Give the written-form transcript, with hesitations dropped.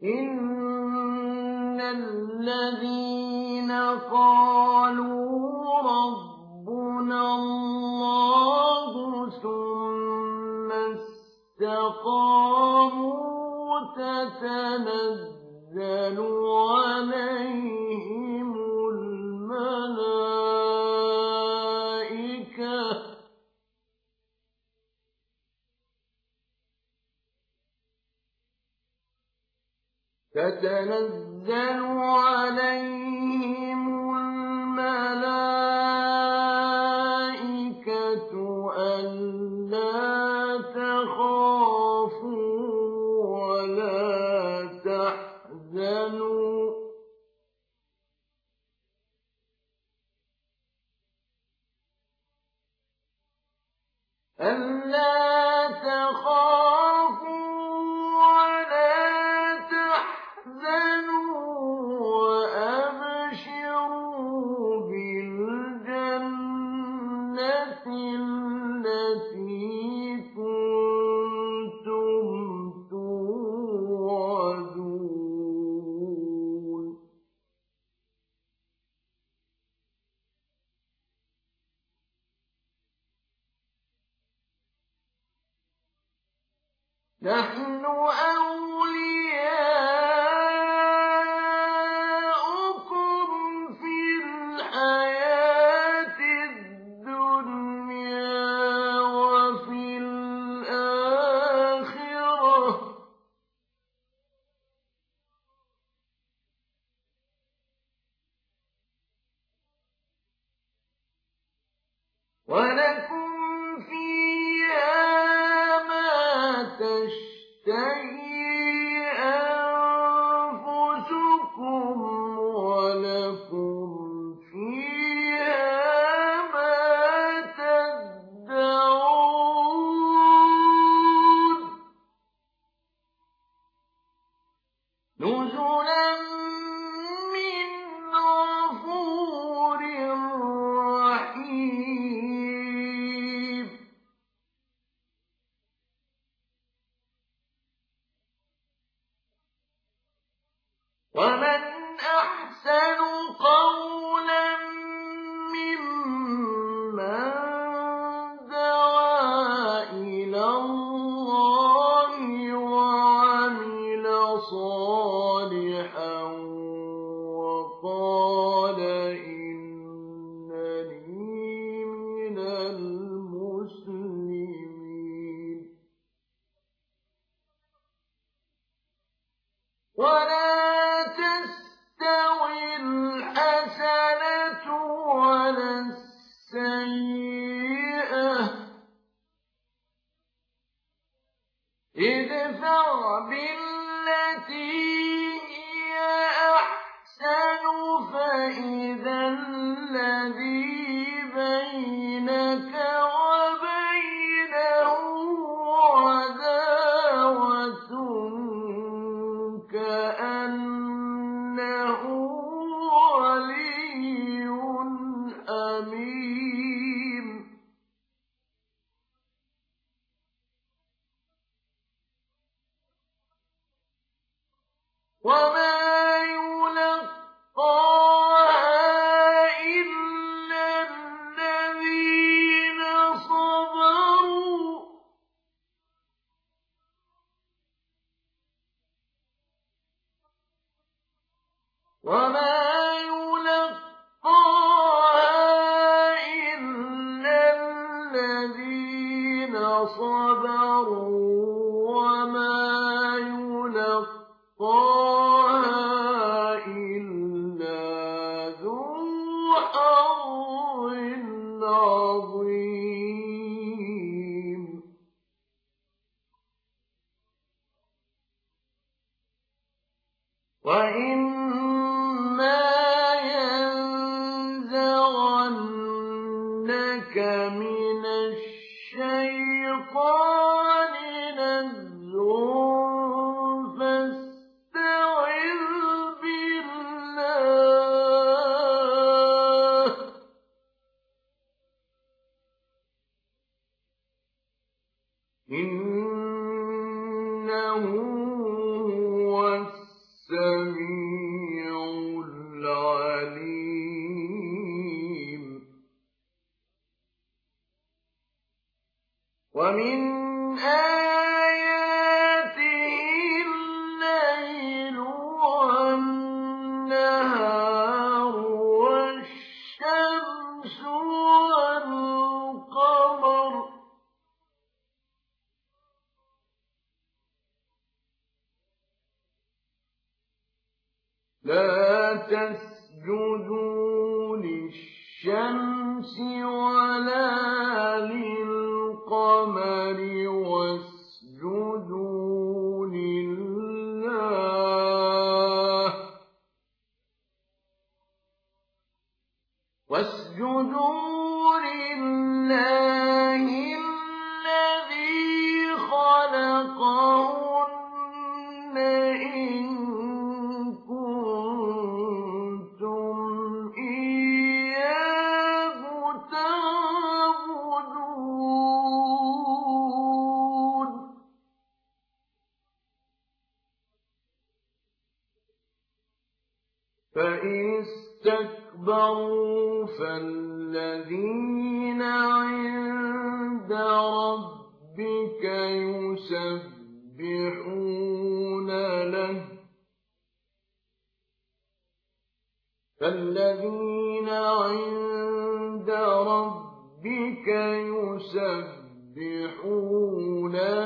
إِنَّ الَّذِينَ قَالُوا رَبُّنَا اللَّهُ ثُمَّ اسْتَقَامُوا تَتَنَزَّلُ عَلَيْهِمُ الْمَلَائِكَةُ أَلَّا تَخَافُوا وَلَا تَحْزَنُوا وَأَبْشِرُوا بِالْجَنَّةِ الَّتِي كُنتُمْ تُوعَدُونَ نَحْنُ أَوْلِيَاؤُكُمْ فِي الْحَيَاةِ الدُّنْيَا وَفِي الْآخِرَةِ ۖ وَلَكُمْ فِيهَا مَا تَشْتَهِي أَنفُسُكُمْ وَلَكُمْ فِيهَا مَا تَدَّعُونَ نُزُلًا مِّنْ غَفُورٍ رَّحِيمٍ وَمَنْ أَحْسَنُ قَوْلًا مِّمَّن دَعَا إِلَى اللَّهِ وَعَمِلَ صَالِحًا وَقَالَ إِنَّنِي مِنَ الْمُسْلِمِينَ وَلَا تَسْتَوِي الْحَسَنَةُ وَلَا السَّيِّئَةُ ۚ ادْفَعْ بِالَّتِي هِيَ أَحْسَنُ فَإِذَا الَّذِي بَيْنَكَ وَبَيْنَهُ عَدَاوَةٌ كَأَنَّهُ وَلِيٌّ حَمِيمٌ وَمَا يُلَقَّاهَا إِلَّا الَّذِينَ صَبَرُوا وَمَا يُلَقَّاهَا إِلَّا الَّذِينَ صَبَرُوا وَمَا يُلَقَّاهَا إِلَّا ذُو حَظٍّ عَظِيمٍ وَإِمَّا يَنزَغَنَّكَ مِنَ الشَّيْطَانِ نَزْغٌ فَاسْتَعِذْ بِاللَّهِ ۖ إِنَّهُ هُوَ آياته الليل والنهار والشمس والقمر لا تسجدوا للشمس ولا للقمر واسجدوا لله الذي خلقهن إن كنتم إياه تعبدون فإن استكبروا فالذين عند ربك يسبحون